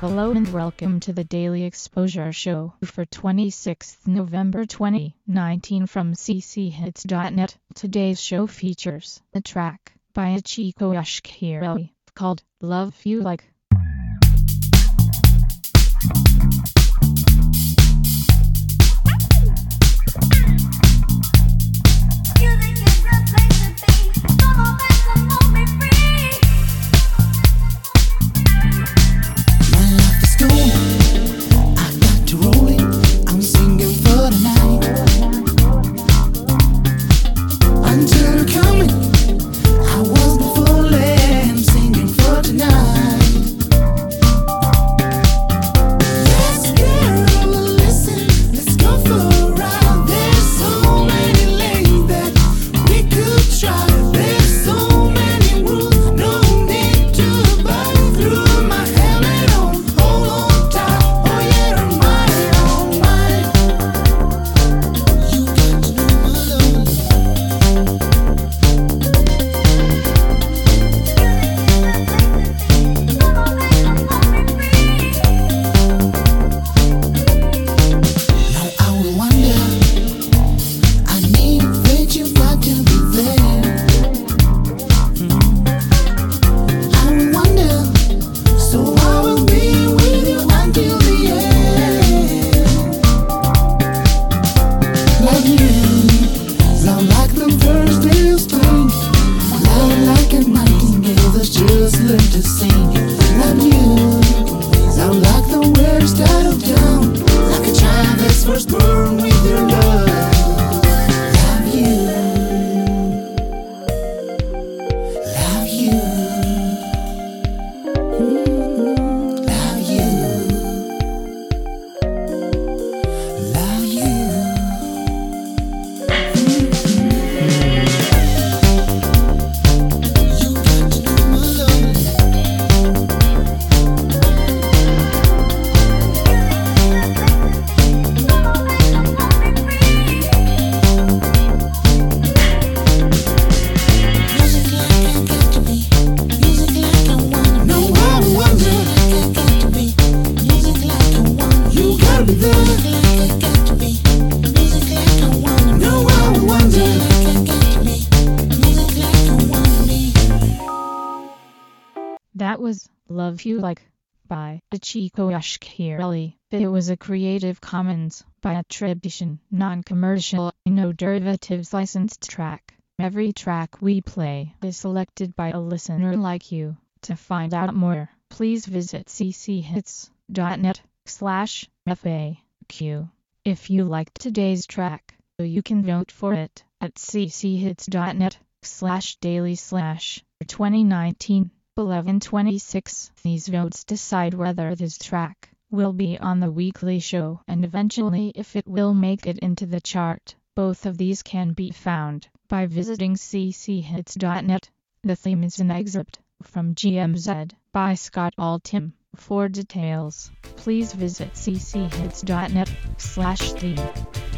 Hello and welcome to the Daily Exposure Show for 26th November 2019 from cchits.net. Today's show features a track by Chico Ashkirelli called Love You Like. That was Love You Like by Chico Ashkirelli. It was a Creative Commons by attribution, non-commercial, no derivatives licensed track. Every track we play is selected by a listener like you. To find out more, please visit cchits.net/FAQ. If you liked today's track, you can vote for it at cchits.net/daily/2019. 11:26. These votes decide whether this track will be on the weekly show and eventually if it will make it into the chart. Both of these can be found by visiting cchits.net. The theme is an excerpt from GMZ by Scott Altham. For details, please visit cchits.net/theme.